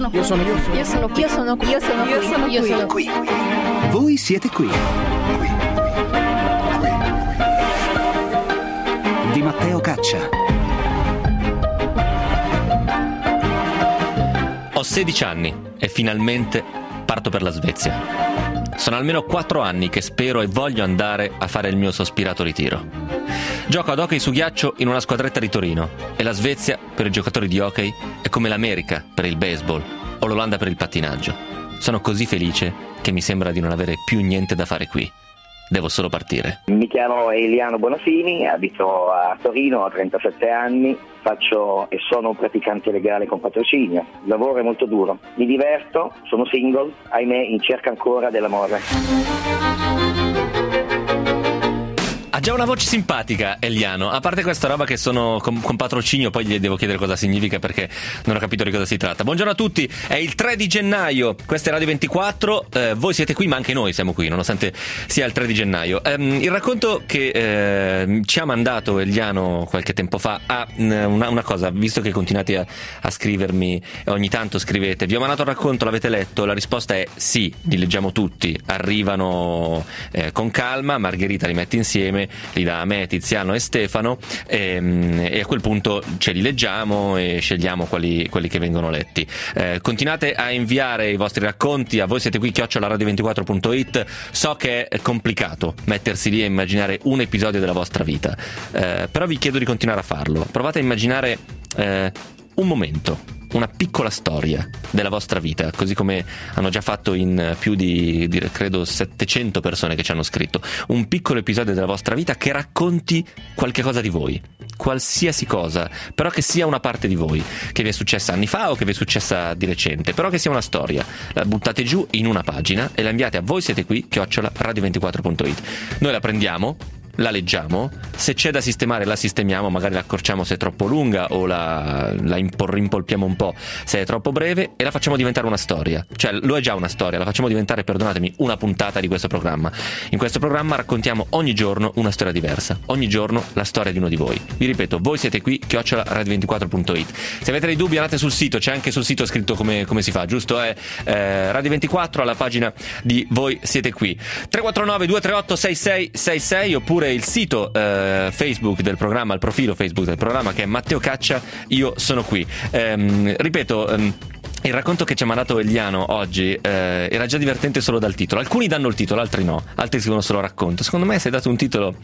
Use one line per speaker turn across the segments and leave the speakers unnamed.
sono qui.
Io sono qui.
Io sono qui. Io sono qui. Io sono qui. Io sono qui. Io sono qui.
Voi siete qui. Di Matteo Caccia.
Ho 16 anni e finalmente parto per la Svezia. Sono almeno 4 anni che spero e voglio andare a fare il mio sospirato ritiro. Gioco ad hockey su ghiaccio in una squadretta di Torino e la Svezia per i giocatori di hockey è come l'America per il baseball o l'Olanda per il pattinaggio. Sono così felice che mi sembra di non avere più niente da fare qui. Devo solo partire.
Mi chiamo Eliano Bonafini, abito a Torino, ho 37 anni, faccio e sono un praticante legale con patrocinio. Il lavoro è molto duro, mi diverto, sono single, ahimè in cerca ancora dell'amore.
Ha già una voce simpatica Eliano, a parte questa roba che sono con patrocinio, poi gli devo chiedere cosa significa perché non ho capito di cosa si tratta. Buongiorno a tutti, è il 3 di gennaio, questa è Radio 24, voi siete qui ma anche noi siamo qui nonostante sia il 3 di gennaio. Il racconto che ci ha mandato Eliano qualche tempo fa ha una cosa, visto che continuate a scrivermi e ogni tanto scrivete, vi ho mandato il racconto, l'avete letto? La risposta è sì, li leggiamo tutti, arrivano con calma, Margherita li mette insieme, li dà a me, Tiziano e Stefano e a quel punto ce li leggiamo e scegliamo quelli che vengono letti. Continuate a inviare i vostri racconti, a voi siete qui @radio24.it. So che è complicato mettersi lì a immaginare un episodio della vostra vita, però vi chiedo di continuare a farlo. Provate a immaginare un momento, una piccola storia della vostra vita, così come hanno già fatto in più di credo 700 persone che ci hanno scritto. Un piccolo episodio della vostra vita che racconti qualche cosa di voi, qualsiasi cosa, però che sia una parte di voi, che vi è successa anni fa o che vi è successa di recente, però che sia una storia. La buttate giù in una pagina e la inviate a voi siete qui @radio24.it. Noi la prendiamo, la leggiamo, se c'è da sistemare la sistemiamo, magari la accorciamo se è troppo lunga o la rimpolpiamo un po' se è troppo breve e la facciamo diventare una storia. Cioè lo è già una storia, la facciamo diventare, perdonatemi, una puntata di questo programma. In questo programma raccontiamo ogni giorno una storia diversa, ogni giorno la storia di uno di voi. Vi ripeto, voi siete qui @radio24.it. Se avete dei dubbi andate sul sito, c'è anche sul sito scritto come si fa, giusto? È Radio 24 alla pagina di Voi siete qui. 349 238 6666 oppure il sito Facebook del programma, il profilo Facebook del programma che è Matteo Caccia, io sono qui. Ripeto, il racconto che ci ha mandato Eliano oggi era già divertente solo dal titolo. Alcuni danno il titolo, altri no, altri scrivono solo racconto. Secondo me se hai dato un titolo,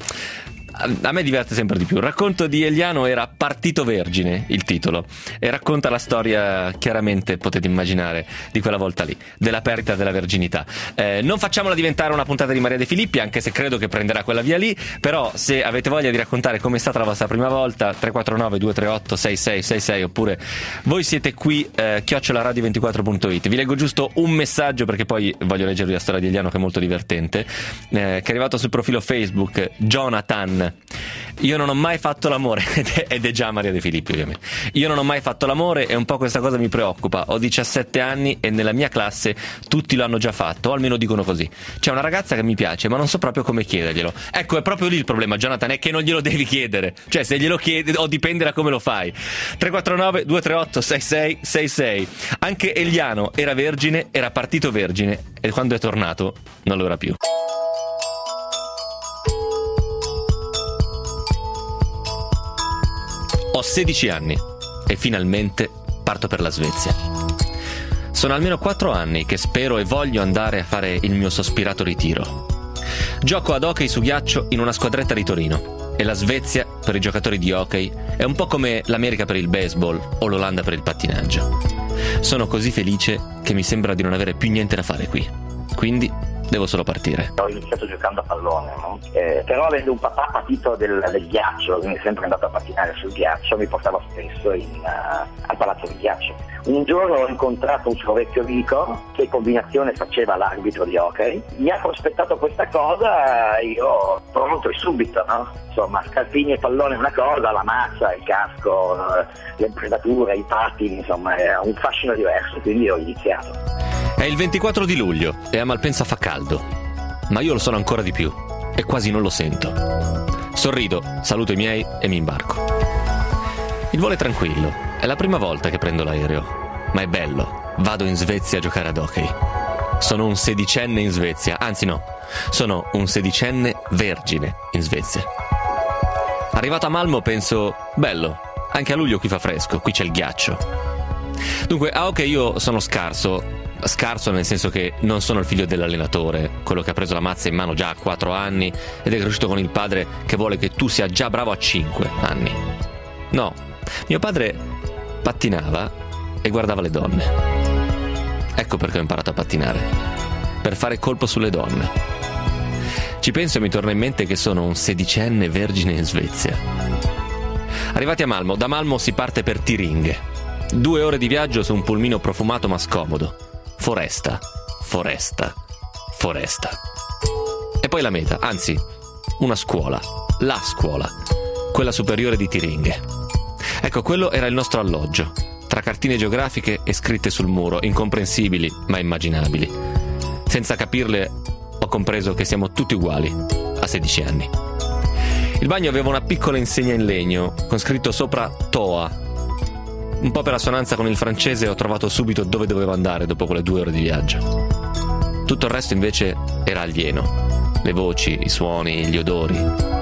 a me diverte sempre di più. Il racconto di Eliano era Partito Vergine, il titolo, e racconta la storia, chiaramente potete immaginare, di quella volta lì, della perdita della verginità. Non facciamola diventare una puntata di Maria De Filippi, anche se credo che prenderà quella via lì, però se avete voglia di raccontare com'è stata la vostra prima volta, 349 238 6666 oppure voi siete qui @radio24.it. Vi leggo giusto un messaggio perché poi voglio leggervi la storia di Eliano che è molto divertente, che è arrivato sul profilo Facebook. Jonathan: io non ho mai fatto l'amore ed è già Maria De Filippi ovviamente. Io non ho mai fatto l'amore e un po' questa cosa mi preoccupa. Ho 17 anni e nella mia classe tutti lo hanno già fatto, o almeno dicono così. C'è una ragazza che mi piace ma non so proprio come chiederglielo. Ecco, è proprio lì il problema, Jonathan, è che non glielo devi chiedere. Cioè se glielo chiedi o dipende da come lo fai. 349 238 6666. Anche Eliano era vergine, era partito vergine e quando è tornato non lo era più. Ho 16 anni e finalmente parto per la Svezia. Sono almeno 4 anni che spero e voglio andare a fare il mio sospirato ritiro. Gioco ad hockey su ghiaccio in una squadretta di Torino e la Svezia per i giocatori di hockey è un po' come l'America per il baseball o l'Olanda per il pattinaggio. Sono così felice che mi sembra di non avere più niente da fare qui. Quindi devo solo partire.
Ho iniziato giocando a pallone, no? Però avendo un papà patito del ghiaccio, quindi sempre andato a pattinare sul ghiaccio, mi portava spesso al palazzo di ghiaccio. Un giorno ho incontrato un suo vecchio amico che combinazione faceva l'arbitro di hockey, mi ha prospettato questa cosa, io pronto e subito, no? Insomma, scalpini e pallone è una cosa, la mazza, il casco, le impredature, i pattini, insomma, è un fascino diverso, quindi ho iniziato.
È il 24 di luglio e a Malpensa fa caldo, ma io lo sono ancora di più e quasi non lo sento. Sorrido, saluto i miei e mi imbarco. Il volo è tranquillo, è la prima volta che prendo l'aereo, ma è bello, vado in Svezia a giocare ad hockey. Sono un sedicenne in Svezia, anzi no, sono un sedicenne vergine in Svezia. Arrivato a Malmo penso, bello, anche a luglio qui fa fresco, qui c'è il ghiaccio. Dunque, a hockey io sono scarso nel senso che non sono il figlio dell'allenatore, quello che ha preso la mazza in mano già a 4 anni ed è cresciuto con il padre che vuole che tu sia già bravo a 5 anni. No, mio padre pattinava e guardava le donne. Ecco perché ho imparato a pattinare, per fare colpo sulle donne. Ci penso e mi torna in mente che sono un sedicenne vergine in Svezia. Arrivati a Malmo, da Malmo si parte per Tiringe. 2 ore di viaggio su un pulmino profumato ma scomodo. Foresta, foresta, foresta. E poi la meta, anzi, una scuola, la scuola, quella superiore di Tiringe. Ecco, quello era il nostro alloggio, tra cartine geografiche e scritte sul muro, incomprensibili ma immaginabili. Senza capirle ho compreso che siamo tutti uguali, a 16 anni. Il bagno aveva una piccola insegna in legno, con scritto sopra Toa. Un po' per assonanza con il francese ho trovato subito dove dovevo andare dopo quelle 2 ore di viaggio. Tutto il resto invece era alieno. Le voci, i suoni, gli odori.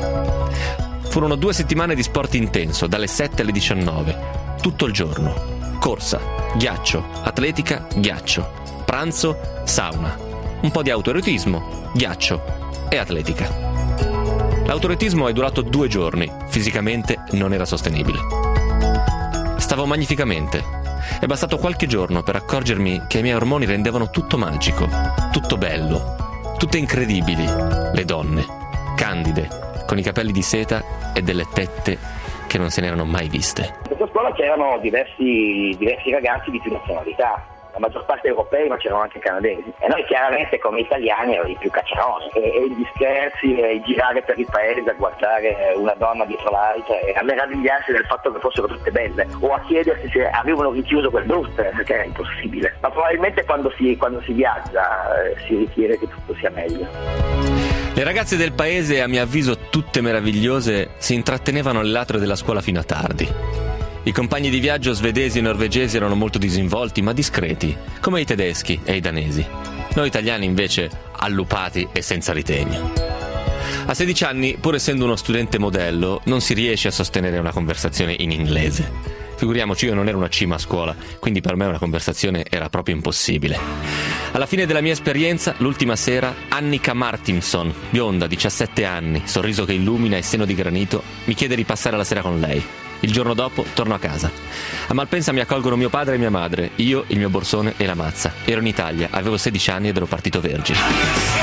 Furono 2 settimane di sport intenso, dalle 7 alle 19, tutto il giorno. Corsa, ghiaccio, atletica, ghiaccio. Pranzo, sauna. Un po' di autoerotismo, ghiaccio e atletica. L'autoerotismo è durato 2 giorni, fisicamente non era sostenibile. Stavo magnificamente. È bastato qualche giorno per accorgermi che i miei ormoni rendevano tutto magico, tutto bello, tutte incredibili. Le donne, candide, con i capelli di seta e delle tette che non se ne erano mai viste.
In questa scuola c'erano diversi ragazzi di più nazionalità. La maggior parte europei, ma c'erano anche canadesi. E noi chiaramente come italiani erano i più cacciarosi. E gli scherzi, e girare per il paese a guardare una donna dietro l'altra e a meravigliarsi del fatto che fossero tutte belle. O a chiedersi se avevano richiuso quel booster, perché era impossibile. Ma probabilmente quando si viaggia si richiede che tutto sia meglio.
Le ragazze del paese, a mio avviso tutte meravigliose, si intrattenevano all'atrio della scuola fino a tardi. I compagni di viaggio svedesi e norvegesi erano molto disinvolti ma discreti, come i tedeschi e i danesi. Noi italiani invece allupati e senza ritegno. A 16 anni, pur essendo uno studente modello, non si riesce a sostenere una conversazione in inglese. Figuriamoci, io non ero una cima a scuola, quindi per me una conversazione era proprio impossibile. Alla fine della mia esperienza, l'ultima sera, Annika Martinsson, bionda, 17 anni, sorriso che illumina e seno di granito, mi chiede di passare la sera con lei. Il giorno dopo torno a casa. A Malpensa mi accolgono mio padre e mia madre, io, il mio borsone e la mazza. Ero in Italia, avevo 16 anni ed ero partito vergine.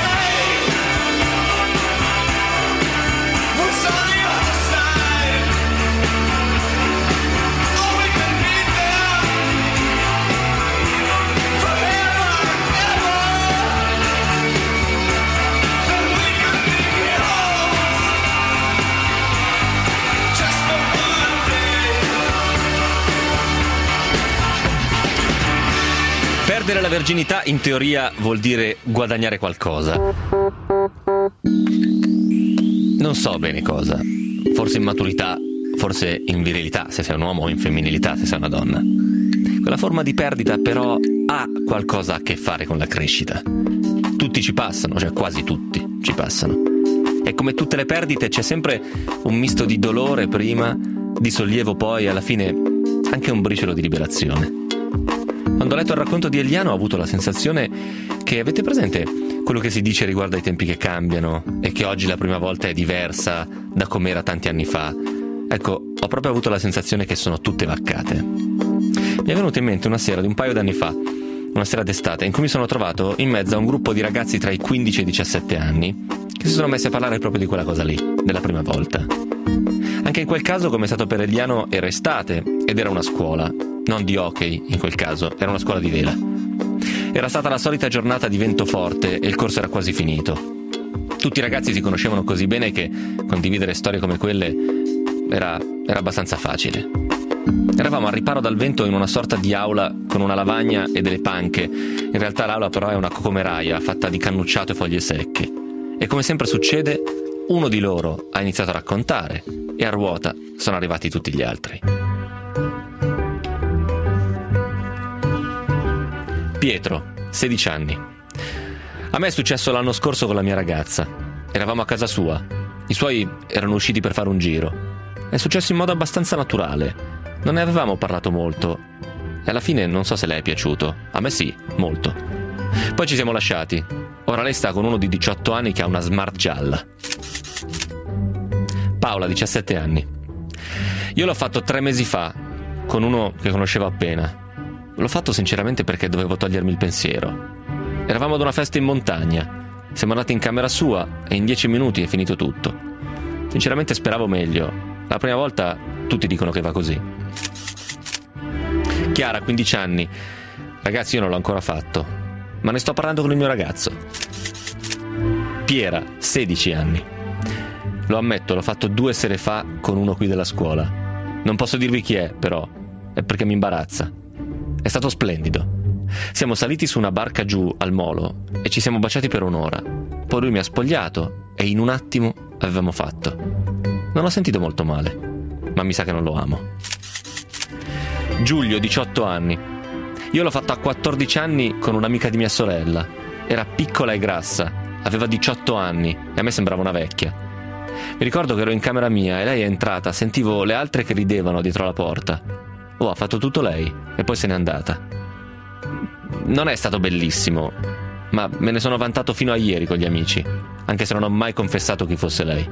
Perdere la verginità in teoria vuol dire guadagnare qualcosa. Non so bene cosa. Forse in maturità, forse in virilità, se sei un uomo, o in femminilità, se sei una donna. Quella forma di perdita però ha qualcosa a che fare con la crescita. Tutti ci passano, cioè quasi tutti ci passano. E come tutte le perdite c'è sempre un misto di dolore prima, di sollievo poi, e alla fine anche un briciolo di liberazione. Quando ho letto il racconto di Eliano ho avuto la sensazione che, avete presente quello che si dice riguardo ai tempi che cambiano e che oggi la prima volta è diversa da come era tanti anni fa? Ecco, ho proprio avuto la sensazione che sono tutte vaccate. Mi è venuta in mente una sera di un paio d'anni fa, una sera d'estate, in cui mi sono trovato in mezzo a un gruppo di ragazzi tra i 15 e i 17 anni che si sono messi a parlare proprio di quella cosa lì, della prima volta. Anche in quel caso, come è stato per Eliano, era estate ed era una scuola. Non di hockey, in quel caso, era una scuola di vela. Era stata la solita giornata di vento forte e il corso era quasi finito. Tutti i ragazzi si conoscevano così bene che condividere storie come quelle era abbastanza facile. Eravamo al riparo dal vento in una sorta di aula con una lavagna e delle panche. In realtà l'aula però è una cocomeraia fatta di cannucciato e foglie secche. E come sempre succede, uno di loro ha iniziato a raccontare e a ruota sono arrivati tutti gli altri. Pietro, 16 anni. A me è successo l'anno scorso con la mia ragazza. Eravamo a casa sua. I suoi erano usciti per fare un giro. È successo in modo abbastanza naturale. Non ne avevamo parlato molto. E alla fine non so se le è piaciuto. A me sì, molto. Poi ci siamo lasciati. Ora lei sta con uno di 18 anni che ha una Smart gialla. Paola, 17 anni. Io l'ho fatto 3 mesi fa con uno che conoscevo appena. L'ho fatto sinceramente perché dovevo togliermi il pensiero. Eravamo ad una festa in montagna. Siamo andati in camera sua e in 10 minuti è finito tutto. Sinceramente speravo meglio. La prima volta tutti dicono che va così. Chiara, 15 anni. Ragazzi, io non l'ho ancora fatto, ma ne sto parlando con il mio ragazzo. Piera, 16 anni. Lo ammetto, l'ho fatto 2 sere fa con uno qui della scuola. Non posso dirvi chi è, però. È perché mi imbarazza. È stato splendido. Siamo saliti su una barca giù al molo e ci siamo baciati per un'ora. Poi lui mi ha spogliato e in un attimo avevamo fatto. Non ho sentito molto male, ma mi sa che non lo amo. Giulio, 18 anni. Io l'ho fatto a 14 anni con un'amica di mia sorella. Era piccola e grassa, aveva 18 anni e a me sembrava una vecchia. Mi ricordo che ero in camera mia e lei è entrata, sentivo le altre che ridevano dietro la porta. Oh, ha fatto tutto lei e poi se n'è andata. Non è stato bellissimo, ma me ne sono vantato fino a ieri con gli amici, anche se non ho mai confessato chi fosse lei.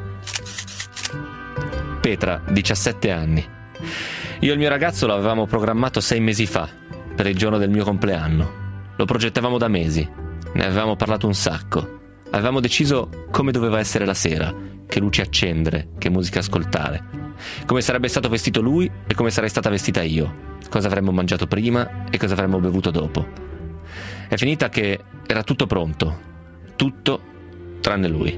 Petra, 17 anni. Io e il mio ragazzo lo avevamo programmato 6 mesi fa, per il giorno del mio compleanno. Lo progettavamo da mesi, ne avevamo parlato un sacco. Avevamo deciso come doveva essere la sera, che luci accendere, che musica ascoltare, come sarebbe stato vestito lui e come sarei stata vestita io, cosa avremmo mangiato prima e cosa avremmo bevuto dopo. È finita che era tutto pronto, tutto tranne lui.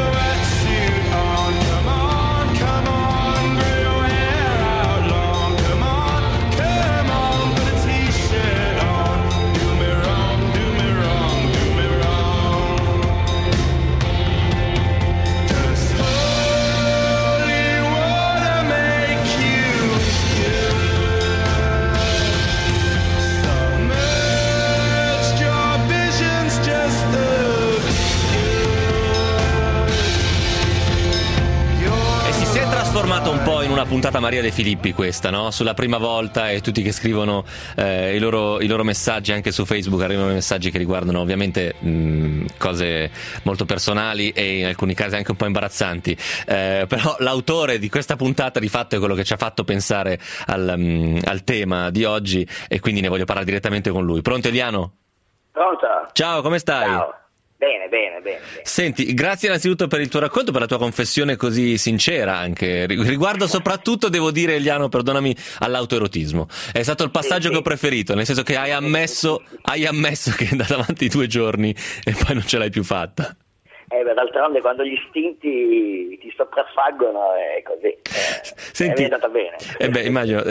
Formato un po' in una puntata Maria De Filippi questa, no? Sulla prima volta e tutti che scrivono i loro messaggi anche su Facebook, arrivano messaggi che riguardano ovviamente cose molto personali e in alcuni casi anche un po' imbarazzanti, però l'autore di questa puntata di fatto è quello che ci ha fatto pensare al tema di oggi e quindi ne voglio parlare direttamente con lui. Pronto Eliano?
Pronto?
Ciao, come stai?
Ciao. Bene.
Senti, grazie innanzitutto per il tuo racconto, per la tua confessione così sincera anche. Riguardo soprattutto, devo dire, Eliano, perdonami, all'autoerotismo. È stato il passaggio che ho preferito, nel senso che hai ammesso che è andata avanti 2 giorni e poi non ce l'hai più fatta.
D'altronde quando gli istinti ti sopraffaggono è così.
Senti,
è andata bene.
Immagino.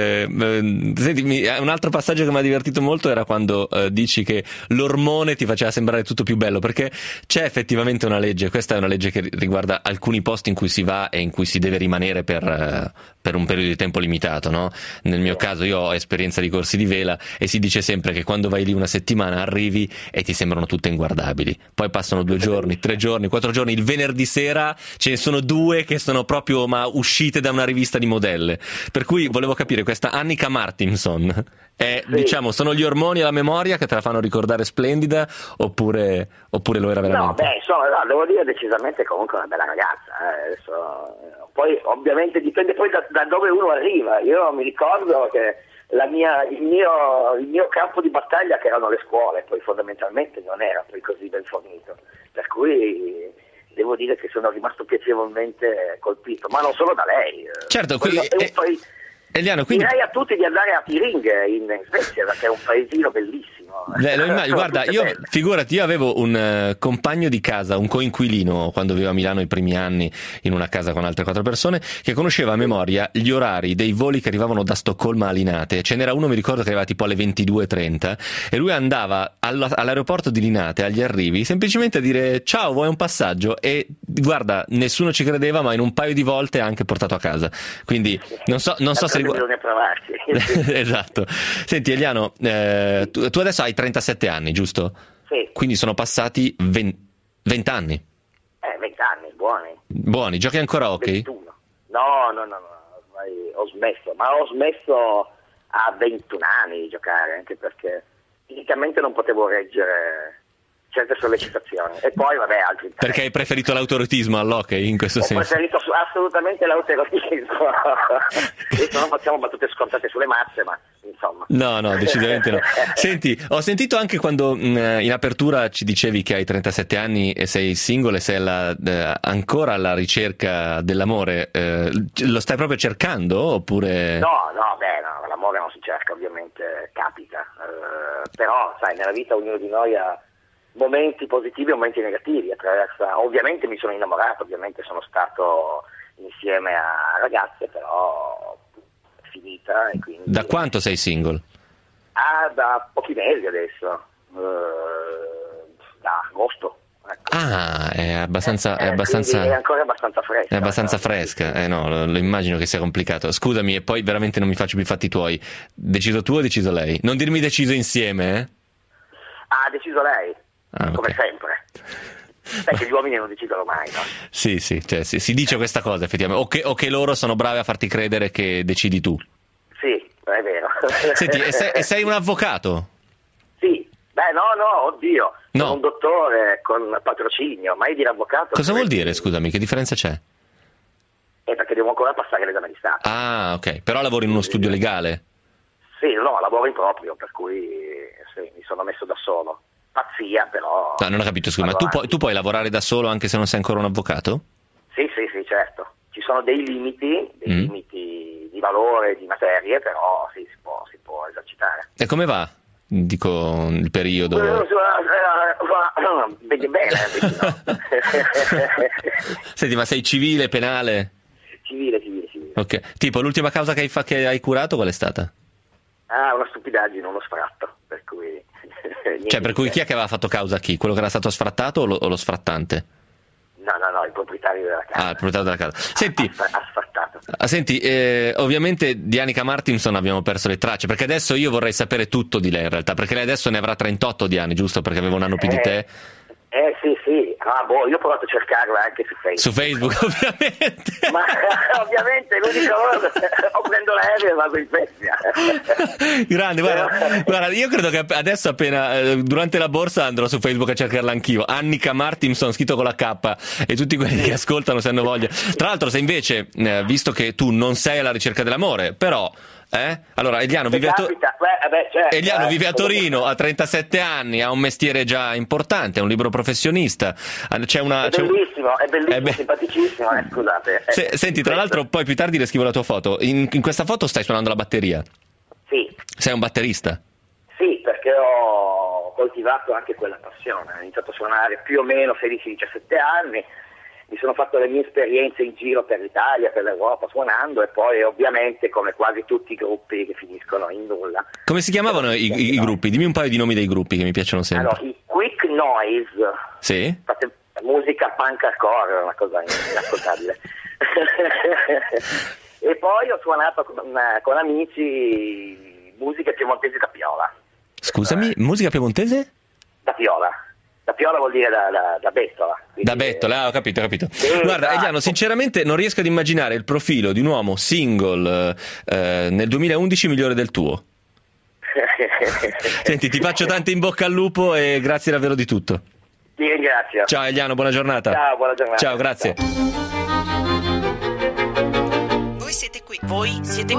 Senti, un altro passaggio che mi ha divertito molto era quando dici che l'ormone ti faceva sembrare tutto più bello, perché c'è effettivamente una legge, questa è una legge che riguarda alcuni posti in cui si va e in cui si deve rimanere per un periodo di tempo limitato, no? Nel mio caso io ho esperienza di corsi di vela e si dice sempre che quando vai lì una settimana arrivi e ti sembrano tutte inguardabili, poi passano 2 giorni, 3 giorni, 4 giorni, il venerdì sera ce ne sono 2 che sono proprio uscite da una rivista di modelle, per cui volevo capire, questa Annika Martinsson diciamo, sono gli ormoni e la memoria che te la fanno ricordare splendida oppure lo era veramente?
No, insomma, devo dire decisamente comunque una bella ragazza, adesso, poi ovviamente dipende poi da dove uno arriva. Io mi ricordo che il mio campo di battaglia, che erano le scuole, poi fondamentalmente non era poi così ben fornito, per cui devo dire che sono rimasto piacevolmente colpito, ma non solo da lei.
Certo, Eliano, quindi
direi a tutti di andare a Tiring in Svezia, perché è un paesino bellissimo.
Guarda, figurati, io avevo un compagno di casa, un coinquilino, quando vivevo a Milano i primi anni in una casa con altre 4 persone, che conosceva a memoria gli orari dei voli che arrivavano da Stoccolma a Linate. Ce n'era uno, mi ricordo, che arrivava tipo alle 22:30 e lui andava all'aeroporto di Linate agli arrivi semplicemente a dire ciao, vuoi un passaggio? E guarda, nessuno ci credeva, ma in un paio di volte ha anche portato a casa. Quindi non so se
bisogna provarci.
Esatto. Senti Eliano, tu adesso hai hai 37 anni, giusto?
Sì.
Quindi sono passati 20 anni.
20 anni, buoni.
Buoni, giochi ancora a hockey?
21. No, ormai ho smesso a 21 anni di giocare, anche perché fisicamente non potevo reggere certe sollecitazioni. E poi, vabbè, altri interessi.
Perché hai preferito l'autoretismo all'hockey in questo senso?
Ho preferito assolutamente l'autoretismo. Adesso non facciamo battute scontate sulle mazze, ma insomma.
No, decisamente no. Senti, ho sentito anche quando in apertura ci dicevi che hai 37 anni e sei single e sei ancora alla ricerca dell'amore. Lo stai proprio cercando oppure?
No, l'amore non si cerca, ovviamente capita. Però, sai, nella vita ognuno di noi ha momenti positivi e momenti negativi. Ovviamente mi sono innamorato, ovviamente sono stato insieme a ragazze, però è finita e quindi...
Da quanto sei single?
Da pochi mesi adesso, da agosto. Ecco.
È abbastanza
è ancora abbastanza fresca.
È abbastanza fresca, no, lo immagino che sia complicato. Scusami, e poi veramente non mi faccio più i fatti tuoi. Deciso tu o deciso lei? Non dirmi deciso insieme, eh?
Ha deciso lei, come
okay.
sempre. Perché gli uomini non decidono mai, no?
Sì, cioè, si dice questa cosa effettivamente, o che loro sono bravi a farti credere che decidi tu.
Sì, è vero.
Senti, e sei un avvocato?
Sì, no, oddio,
no.
Sono un dottore con patrocinio, mai dire avvocato.
Cosa vuol dire, scusami, che differenza c'è?
Perché devo ancora passare l'esame di Stato.
Ah, ok, però lavori in uno studio legale?
Sì, no, lavoro in proprio, per cui sì, mi sono messo da solo. Pazzia, però...
No, non ho capito, scusa, ma tu puoi lavorare da solo anche se non sei ancora un avvocato?
Sì, certo. Ci sono dei limiti di valore, di materie, però sì, si può esercitare.
E come va? Dico, il periodo...
Bene, no.
Senti, ma sei civile, penale?
Civile.
Ok, tipo l'ultima causa che hai curato qual è stata?
Una stupidaggine, uno sfratto, per cui...
Cioè, per cui chi è che aveva fatto causa a chi? Quello che era stato sfrattato o lo sfrattante?
No, il proprietario della casa.
Il proprietario della casa. Senti,
ha sfrattato.
Senti, ovviamente di Annika Martinson abbiamo perso le tracce, perché adesso io vorrei sapere tutto di lei in realtà, perché lei adesso ne avrà 38 di anni, giusto? Perché aveva un anno più di te.
Sì. Io ho provato a cercarla anche su Facebook.
Su Facebook, ovviamente.
Ma ovviamente l'unica cosa, o prendo l'aereo e vado in Svezia.
Grande, guarda, io credo che adesso appena durante la borsa andrò su Facebook a cercarla anch'io. Annika Martinson scritto con la K, e tutti quelli che ascoltano se hanno voglia. Tra l'altro, se invece, visto che tu non sei alla ricerca dell'amore, però allora Eliano vive a Torino, ha 37 anni, ha un mestiere già importante, è un libero professionista, è
bellissimo, simpaticissimo, scusate.
Senti, tra l'altro poi più tardi le scrivo la tua foto. In questa foto stai suonando la batteria? Sì. Sei un batterista?
Sì, perché ho coltivato anche quella passione, ho iniziato a suonare più o meno 16-17 anni. Mi sono fatto le mie esperienze in giro per l'Italia, per l'Europa, suonando, e poi ovviamente, come quasi tutti i gruppi, che finiscono in nulla.
Come si chiamavano i gruppi? Dimmi un paio di nomi dei gruppi che mi piacciono sempre.
Allora, i Quick Noise.
Sì?
Fate musica punk hardcore, una cosa inascoltabile. E poi ho suonato con amici musica piemontese da Piola.
Scusami, musica piemontese?
Da Piola. Da Piola vuol dire da bettola.
Da bettola, ho capito. Guarda, Eliano, sinceramente non riesco ad immaginare il profilo di un uomo single nel 2011 migliore del tuo. Senti, ti faccio tanto in bocca al lupo e grazie davvero di tutto.
Ti ringrazio.
Ciao Eliano, buona giornata.
Ciao, buona giornata.
Ciao, grazie.
Voi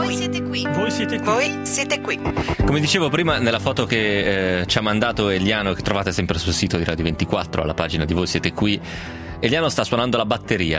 siete qui.
Come dicevo prima, nella foto che ci ha mandato Eliano, che trovate sempre sul sito di Radio 24, alla pagina di Voi Siete Qui, Eliano sta suonando la batteria.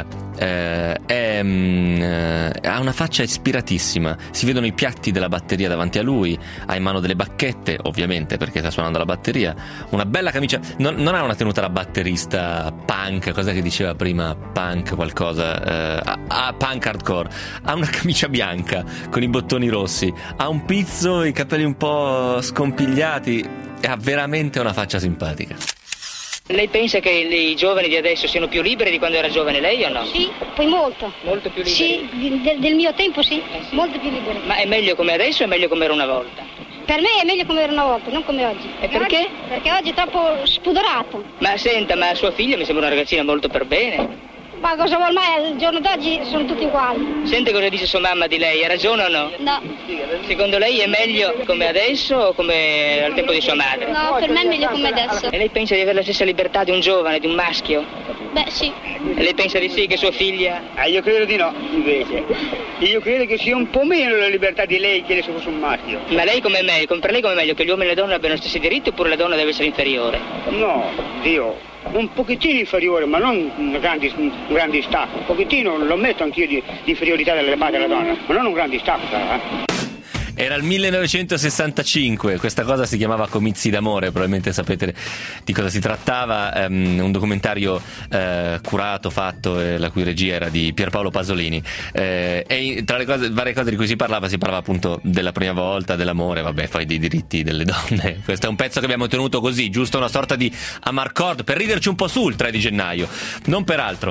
Ha una faccia ispiratissima, si vedono i piatti della batteria davanti a lui, ha in mano delle bacchette, ovviamente perché sta suonando la batteria, una bella camicia, non ha una tenuta da batterista punk, cosa che diceva prima, punk qualcosa, punk hardcore, ha una camicia bianca con i bottoni rossi, ha un pizzo, i capelli un po' scompigliati e ha veramente una faccia simpatica.
Lei pensa che i giovani di adesso siano più liberi di quando era giovane lei o no?
Sì, poi molto.
Molto più liberi?
Sì, del mio tempo sì, molto più liberi.
Ma è meglio come adesso o è meglio come era una volta?
Per me è meglio come era una volta, non come oggi.
E perché?
Perché oggi è troppo spudorato.
Ma senta, ma sua figlia mi sembra una ragazzina molto per bene.
Ma cosa vuol mai? Al giorno d'oggi sono tutti uguali.
Sente cosa dice sua mamma di lei, ha ragione o no?
No.
Secondo lei è meglio come adesso o come al tempo di sua madre?
No, per me è meglio come adesso.
E lei pensa di avere la stessa libertà di un giovane, di un maschio?
Beh, sì.
E lei pensa di sì, che sua figlia?
Io credo di no, invece. Io credo che sia un po' meno la libertà di lei che se fosse un maschio.
Ma lei com'è meglio? Per lei com'è meglio che gli uomini e le donne abbiano gli stessi diritti oppure la donna deve essere inferiore?
No, Dio, un pochettino inferiore, ma non un grande distacco. Un pochettino lo metto anch'io di inferiorità delle parti della donna, ma non un grande distacco,
Era il 1965, questa cosa si chiamava Comizi d'amore, probabilmente sapete di cosa si trattava, un documentario curato, fatto, la cui regia era di Pierpaolo Pasolini, e tra le varie cose di cui si parlava appunto della prima volta, dell'amore, vabbè, poi dei diritti delle donne. Questo è un pezzo che abbiamo tenuto così, giusto una sorta di amarcord, per riderci un po' su il 3 di gennaio, non per altro.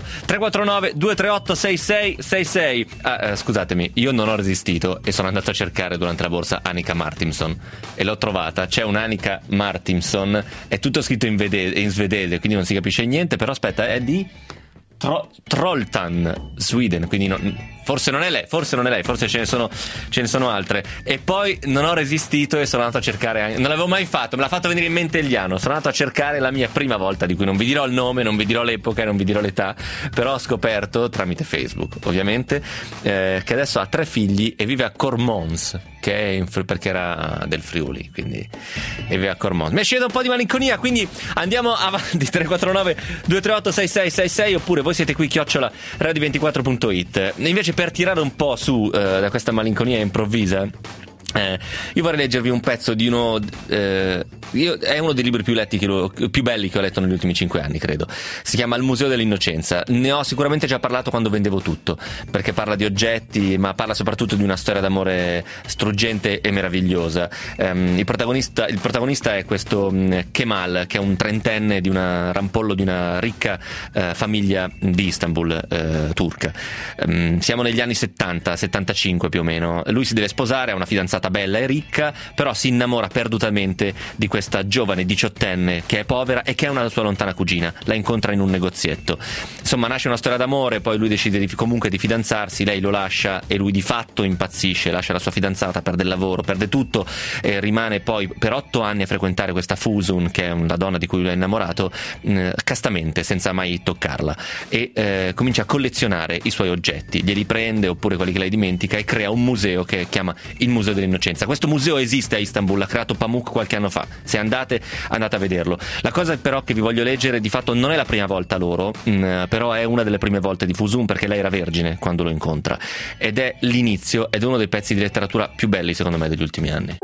349-238-6666. Scusatemi, io non ho resistito e sono andato a cercare durante la borsa Annika Martinsson e l'ho trovata. C'è un'Annika Martinsson, è tutto scritto in svedese, quindi non si capisce niente, però aspetta, è di Trollhättan, Sweden, quindi forse non è lei, forse ce ne sono altre. E poi non ho resistito e sono andato a cercare, non l'avevo mai fatto, me l'ha fatto venire in mente Eliano, sono andato a cercare la mia prima volta, di cui non vi dirò il nome, non vi dirò l'epoca e non vi dirò l'età, però ho scoperto tramite Facebook ovviamente che adesso ha 3 figli e vive a Cormons, che è perché era del Friuli, quindi e vive a Cormons. Mi è scesa un po' di malinconia, quindi andiamo avanti. 349 238 6666 oppure voi siete qui @radio24.it. Invece, per tirare un po' su da questa malinconia improvvisa, io vorrei leggervi un pezzo di uno è uno dei libri più belli che ho letto negli ultimi 5 anni, credo. Si chiama Il Museo dell'Innocenza. Ne ho sicuramente già parlato quando vendevo tutto, perché parla di oggetti, ma parla soprattutto di una storia d'amore struggente e meravigliosa. Il protagonista è questo Kemal, che è un trentenne di una rampollo di una ricca famiglia di Istanbul, turca. Siamo negli anni 70-75 più o meno. Lui si deve sposare, ha una fidanzata bella e ricca, però si innamora perdutamente di questa giovane 18enne che è povera e che è una sua lontana cugina. La incontra in un negozietto. Insomma, nasce una storia d'amore, poi lui decide comunque di fidanzarsi, lei lo lascia e lui di fatto impazzisce, lascia la sua fidanzata, perde il lavoro, perde tutto e rimane poi per 8 anni a frequentare questa Fusun, che è la donna di cui lui è innamorato, castamente, senza mai toccarla, e comincia a collezionare i suoi oggetti, glieli prende oppure quelli che lei dimentica e crea un museo che chiama il Museo dell'Innocenza. Questo museo esiste a Istanbul, l'ha creato Pamuk qualche anno fa. Se andate a vederlo. La cosa però che vi voglio leggere di fatto non è la prima volta loro, però è una delle prime volte di Fusun, perché lei era vergine quando lo incontra, ed è l'inizio ed è uno dei pezzi di letteratura più belli secondo me degli ultimi anni.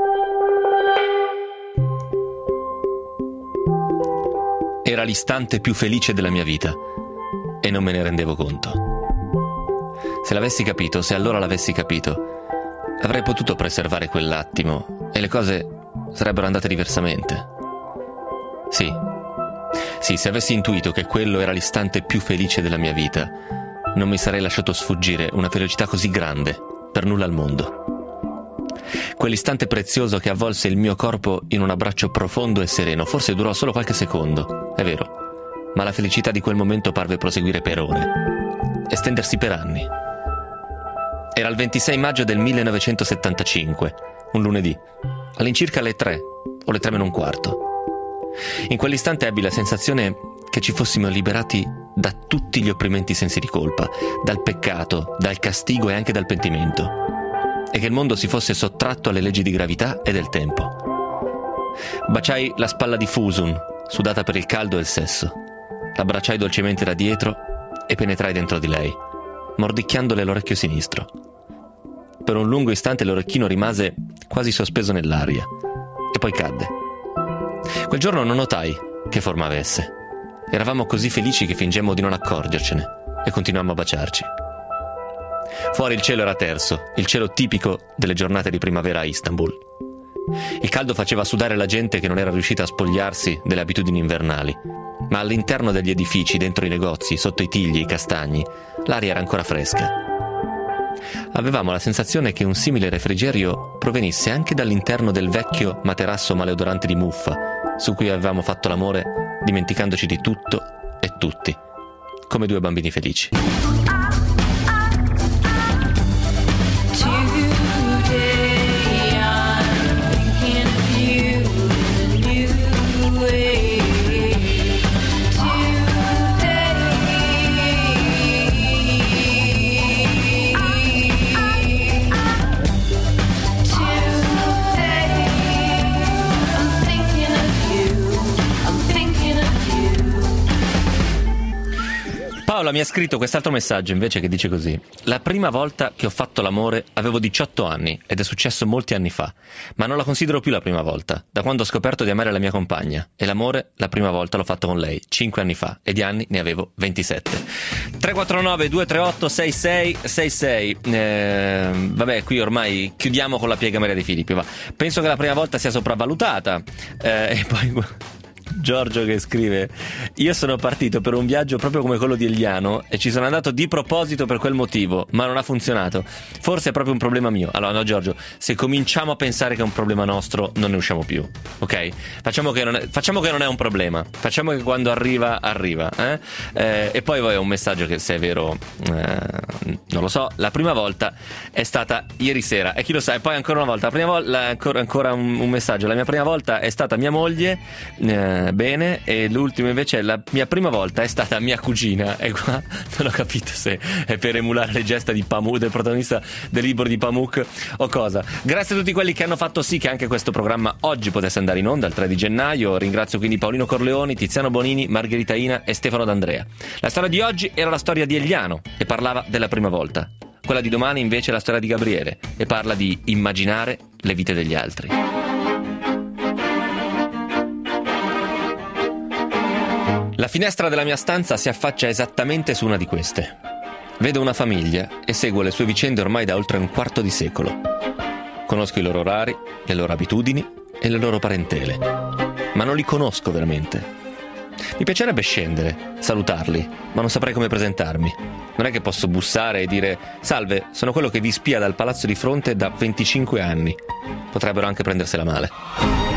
Era l'istante più felice della mia vita e non me ne rendevo conto. Se allora l'avessi capito, avrei potuto preservare quell'attimo e le cose sarebbero andate diversamente. Sì, se avessi intuito che quello era l'istante più felice della mia vita, non mi sarei lasciato sfuggire una felicità così grande per nulla al mondo. Quell'istante prezioso che avvolse il mio corpo in un abbraccio profondo e sereno, forse durò solo qualche secondo, è vero, ma la felicità di quel momento parve proseguire per ore, estendersi per anni. Era il 26 maggio del 1975, un lunedì, all'incirca alle 3 o le 3 meno un quarto. In quell'istante ebbi la sensazione che ci fossimo liberati da tutti gli opprimenti sensi di colpa, dal peccato, dal castigo e anche dal pentimento, e che il mondo si fosse sottratto alle leggi di gravità e del tempo. Baciai la spalla di Fusun, sudata per il caldo e il sesso. L'abbracciai dolcemente da dietro e penetrai dentro di lei, mordicchiandole l'orecchio sinistro. Per un lungo istante l'orecchino rimase quasi sospeso nell'aria e poi cadde. Quel giorno non notai che forma avesse. Eravamo così felici che fingemmo di non accorgercene e continuammo a baciarci. Fuori il cielo era terso, il cielo tipico delle giornate di primavera a Istanbul. Il caldo faceva sudare la gente che non era riuscita a spogliarsi delle abitudini invernali, ma all'interno degli edifici, dentro i negozi, sotto i tigli e i castagni, l'aria era ancora fresca. avevamo la sensazione che un simile refrigerio provenisse anche dall'interno del vecchio materasso maleodorante di muffa, su cui avevamo fatto l'amore dimenticandoci di tutto e tutti, come due bambini felici. Paola mi ha scritto quest'altro messaggio invece che dice così: la prima volta che ho fatto l'amore avevo 18 anni ed è successo molti anni fa, ma non la considero più la prima volta, da quando ho scoperto di amare la mia compagna, e l'amore la prima volta l'ho fatto con lei 5 anni fa e di anni ne avevo 27. 349 238 6666. Vabbè, qui ormai chiudiamo con la piega Maria De Filippi, va. Penso che la prima volta sia sopravvalutata, e poi Giorgio che scrive: io sono partito per un viaggio proprio come quello di Eliano e ci sono andato di proposito per quel motivo, ma non ha funzionato. Forse è proprio un problema mio. Allora no, Giorgio, se cominciamo a pensare che è un problema nostro non ne usciamo più, ok? Facciamo che non è un problema, facciamo che quando arriva e poi è un messaggio che, se è vero, non lo so. La prima volta è stata ieri sera, e chi lo sa. E poi ancora una volta, la prima volta, ancora un messaggio: la mia prima volta è stata mia moglie, bene, e l'ultimo invece la mia prima volta è stata mia cugina, e qua non ho capito se è per emulare le gesta di Pamuk, del protagonista del libro di Pamuk, o cosa. Grazie a tutti quelli che hanno fatto sì che anche questo programma oggi potesse andare in onda il 3 di gennaio. Ringrazio quindi Paolino Corleoni, Tiziano Bonini, Margherita Ina e Stefano D'Andrea. La storia di oggi era la storia di Eliano e parlava della prima volta. Quella di domani invece è la storia di Gabriele e parla di immaginare le vite degli altri. La finestra della mia stanza si affaccia esattamente su una di queste. Vedo una famiglia e seguo le sue vicende ormai da oltre un quarto di secolo. Conosco i loro orari, le loro abitudini e le loro parentele, ma non li conosco veramente. Mi piacerebbe scendere, salutarli, ma non saprei come presentarmi. Non è che posso bussare e dire: salve, sono quello che vi spia dal palazzo di fronte da 25 anni. Potrebbero anche prendersela male.